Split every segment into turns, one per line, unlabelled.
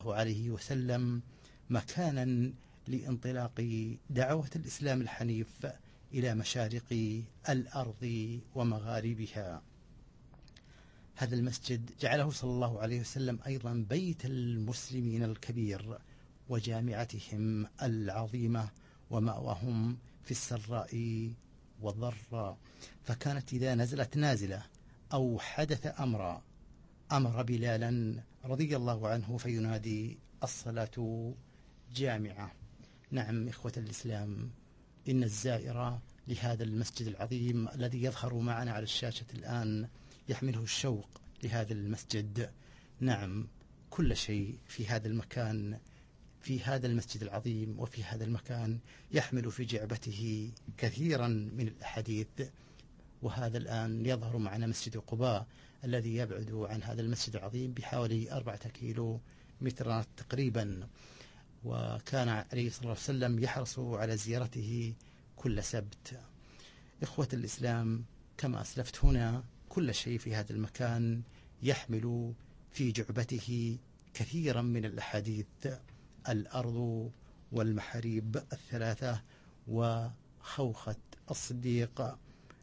عليه وسلم مكانا لانطلاق دعوة الإسلام الحنيف إلى مشارق الأرض ومغاربها. هذا المسجد جعله صلى الله عليه وسلم أيضا بيت المسلمين الكبير وجامعتهم العظيمة ومأواهم في السراء والضراء، فكانت إذا نزلت نازلة أو حدث أمر بلالا رضي الله عنه فينادي الصلاة جامعة. نعم إخوة الإسلام، إن الزائر لهذا المسجد العظيم الذي يظهر معنا على الشاشة الآن يحمله الشوق لهذا المسجد. نعم كل شيء في هذا المكان، في هذا المسجد العظيم وفي هذا المكان يحمل في جعبته كثيرا من الأحاديث. وهذا الآن يظهر معنا مسجد قباء الذي يبعد عن هذا المسجد العظيم بحوالي 4 كيلو مترات تقريبا، وكان عليه الصلاة والسلام يحرص على زيارته كل سبت. إخوة الإسلام، كما أسلفت هنا كل شيء في هذا المكان يحمل في جعبته كثيرا من الأحاديث: الأرض والمحاريب الثلاثة وخوخة الصديق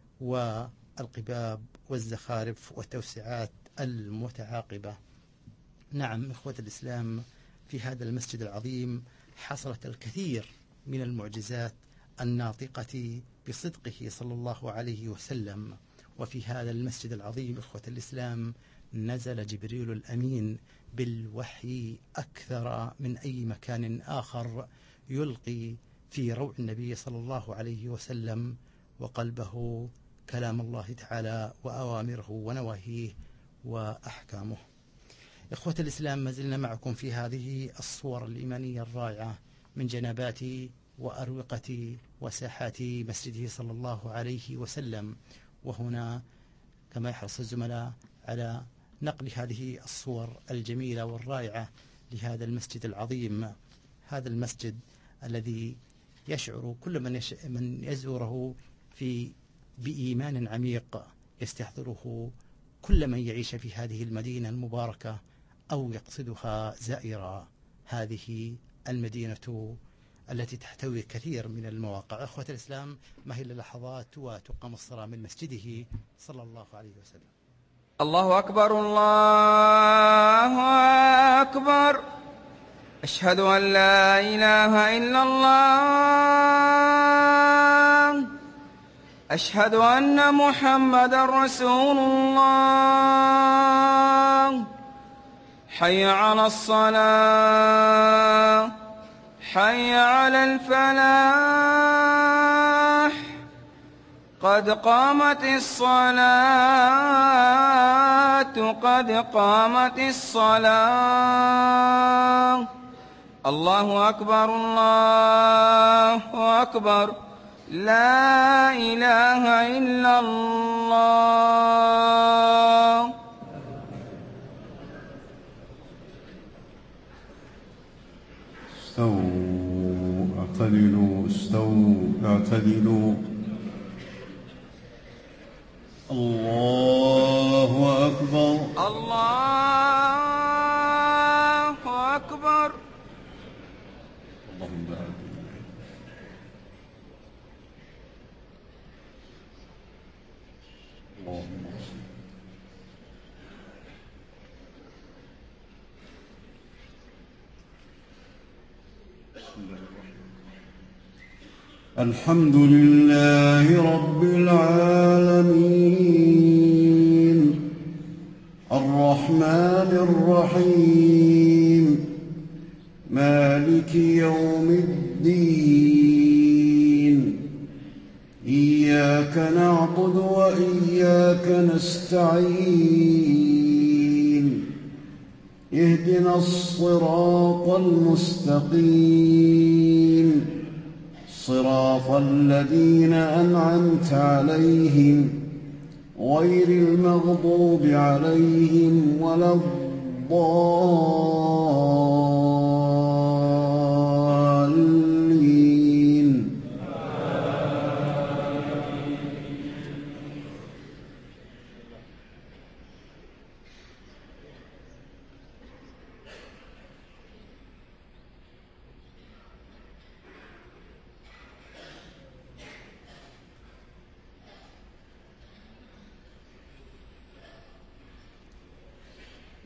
والقباب والزخارف والتوسعات المتعاقبة. نعم إخوة الإسلام، في هذا المسجد العظيم حصلت الكثير من المعجزات الناطقة بصدقه صلى الله عليه وسلم. وفي هذا المسجد العظيم إخوة الإسلام نزل جبريل الأمين بالوحي أكثر من أي مكان آخر، يلقي في روع النبي صلى الله عليه وسلم وقلبه كلام الله تعالى وأوامره ونواهيه وأحكامه. إخوة الإسلام، ما زلنا معكم في هذه الصور الإيمانية الرائعة من جنبات وأروقة وساحات مسجده صلى الله عليه وسلم. وهنا كما يحرص الزملاء على نقل هذه الصور الجميلة والرائعة لهذا المسجد العظيم، هذا المسجد الذي يشعر كل من يزوره بإيمان عميق يستحضره كل من يعيش في هذه المدينة المباركة أو يقصدها زائرا. هذه المدينة التي تحتوي كثير من المواقع. أخوة الإسلام، ما هي اللحظات وتقام الصلاة من مسجده صلى الله عليه وسلم.
الله أكبر، الله أكبر، أشهد أن لا إله إلا الله، أشهد أن محمد رسول الله. حي على الصلاة، حي على الفلاح، قد قامت الصلاة، قد قامت الصلاة. الله أكبر، الله أكبر، لا إله إلا الله.
استووا اعتدلوا، استووا اعتدلوا. الله أكبر،
الله أكبر.
اللهم بارك. اللهم صل. الحمد لله رب العالمين، الرحمن الرحيم، مالك يوم الدين. إياك نعبد وإياك نستعين، اهدنا الصراط المستقيم، صراط الذين أنعمت عليهم غير المغضوب عليهم ولا الضالين.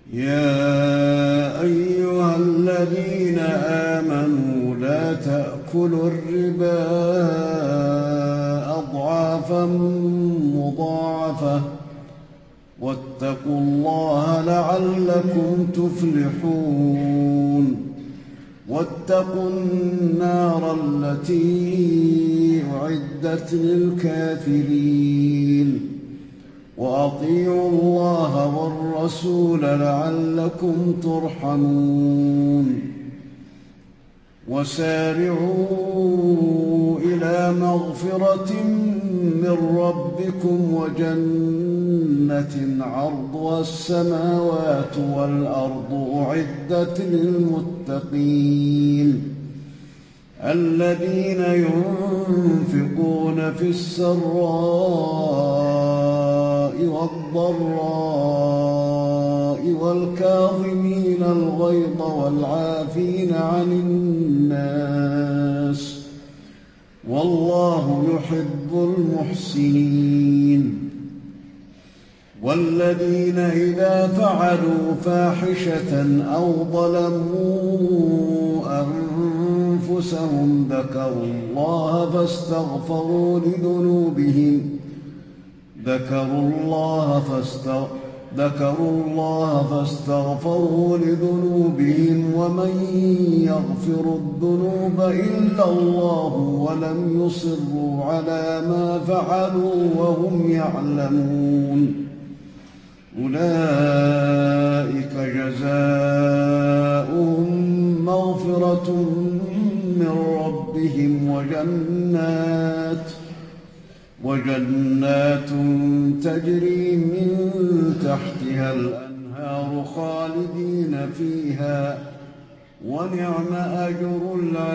يا أيها الذين آمنوا لا تأكلوا الربا أضعافا مضاعفة واتقوا الله لعلكم تفلحون واتقوا النار التي أعدت للكافرين وأطيعوا الله والرسول لعلكم ترحمون وسارعوا إلى مغفرة من ربكم وجنة عرضها السماوات والأرض أعدت للمتقين الذين ينفقون في السراء والضراء والكاظمين الغيظ والعافين عن الناس والله يحب المحسنين والذين إذا فعلوا فاحشة أو ظلموا أنفسهم ذكروا الله فاستغفروا لذنوبهم ومن يغفر الذنوب إلا الله ولم يصروا على ما فعلوا وهم يعلمون أولئك جزاؤهم مغفرة من ربهم وجنات تجري من تحتها الأنهار خالدين فيها ونعم أجر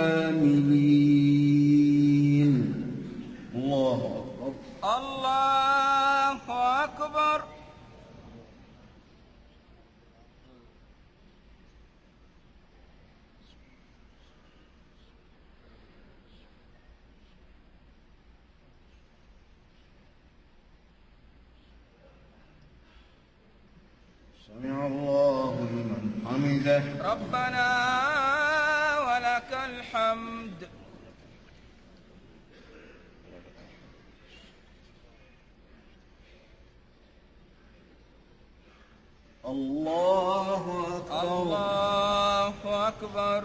العاملين. الله أكبر.
الله أكبر.
سمع الله لمن حمده.
ربنا ولك الحمد.
الله أكبر.
الله أكبر.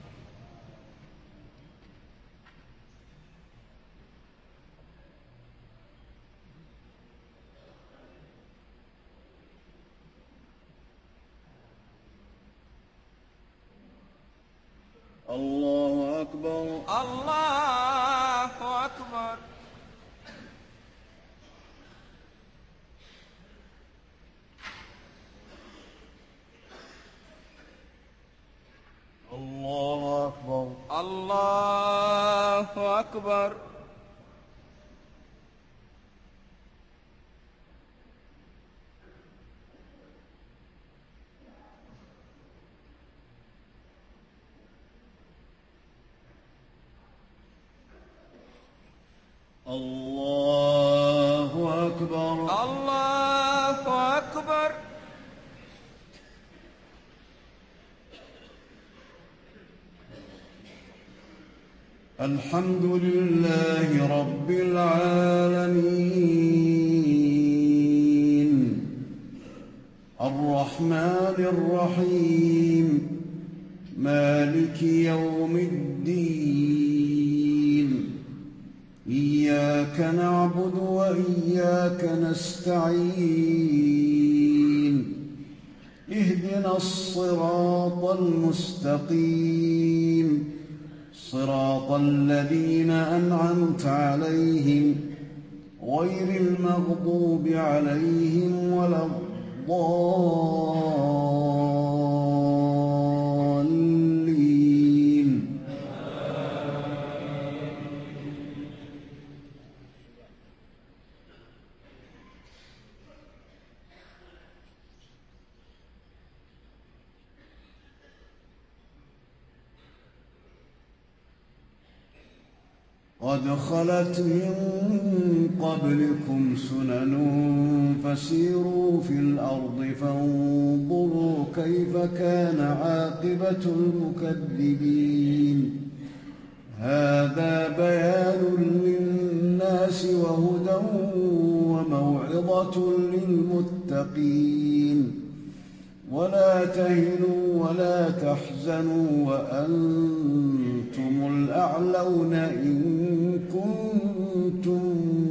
الله أكبر.
الله أكبر.
الله أكبر.
الله أكبر.
الله أكبر.
الله أكبر.
الحمد لله رب العالمين الرحمن الرحيم مالك يوم الدين إياك نعبد وإياك نستعين اهدنا الصراط المستقيم صراط الذين أنعمت عليهم غير المغضوب عليهم ولا الضالين. قد خلت من قبلكم سنن فسيروا في الأرض فانظروا كيف كان عاقبة المكذبين هذا بيان للناس وهدى وموعظة للمتقين ولا تهنوا ولا تحزنوا وأنتم الأعلون إن كنتم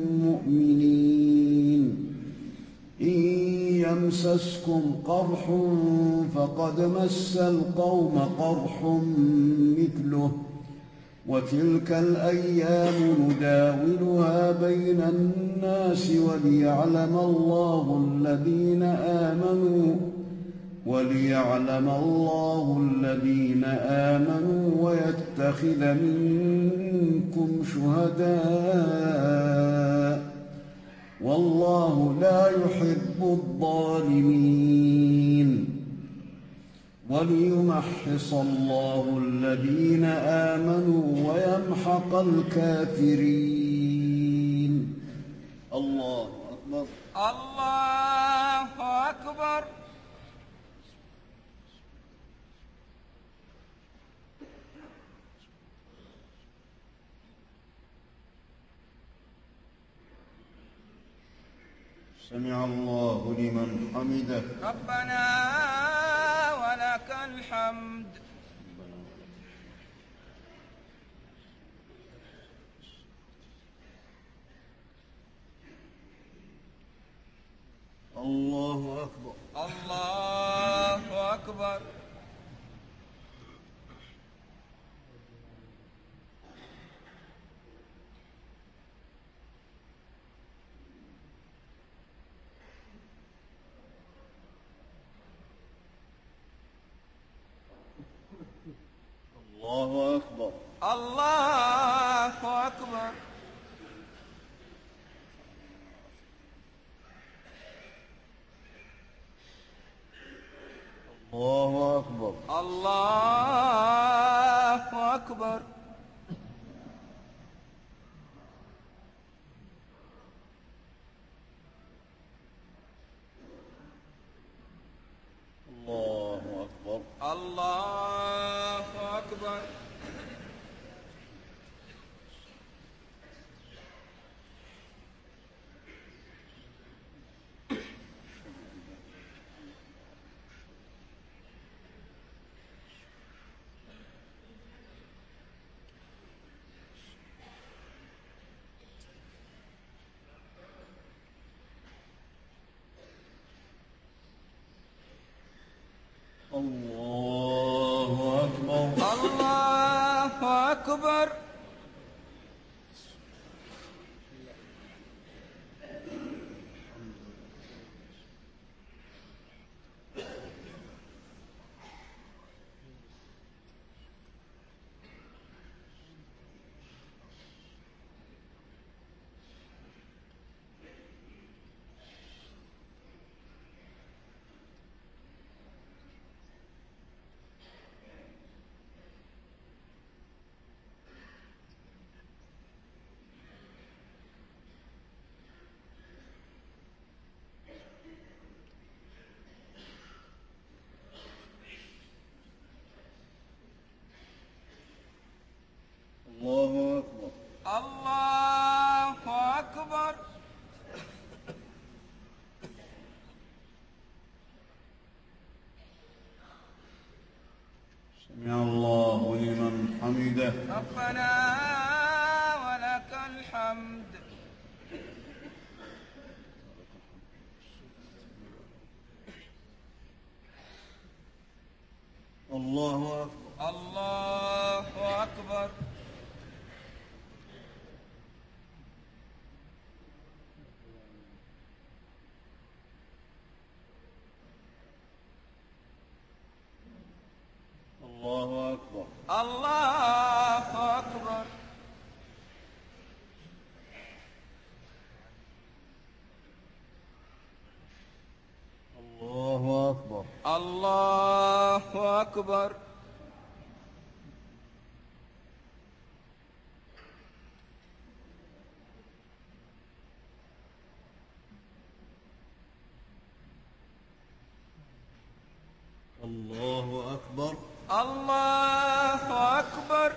مؤمنين إن يمسسكم قرح فقد مس القوم قرح مثله وتلك الأيام نداولها بين الناس وليعلم الله الذين آمنوا ويتخذ منكم شهداء والله لا يحب الظالمين وليمحص الله الذين آمنوا ويمحق الكافرين. الله أكبر.
الله أكبر.
سمع الله لمن حمده.
ربنا ولك الحمد.
الله أكبر.
الله أكبر.
الله أكبر.
الله أكبر.
الله أكبر.
الله أكبر.
الله أكبر.
الله أكبر.
الله أكبر.
الله أكبر.
الله أكبر.
الله أكبر.
سمع الله لمن حمده.
ربنا ولك الحمد.
الله أكبر.
الله أكبر.
الله أكبر.
الله أكبر.
الله أكبر.
الله أكبر. الله أكبر.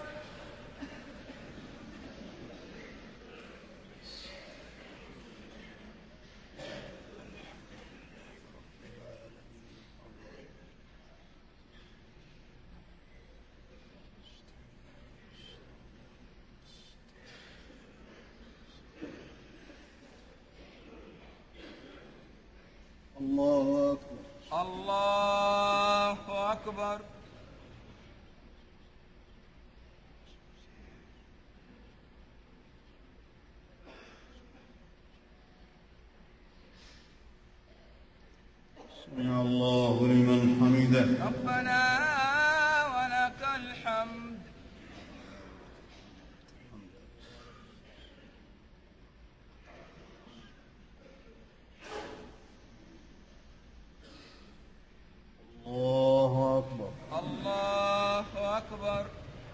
الله أكبر.
الله أكبر.
سمع الله لمن حمده.
ربنا ولك الحمد.
الله أكبر.
الله أكبر.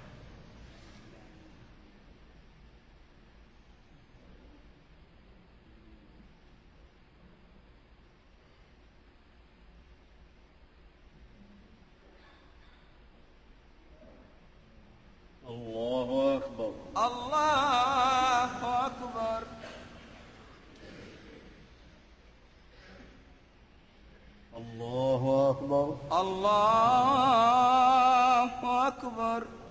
الله أكبر.
الله أكبر.
الله أكبر.
الله أكبر.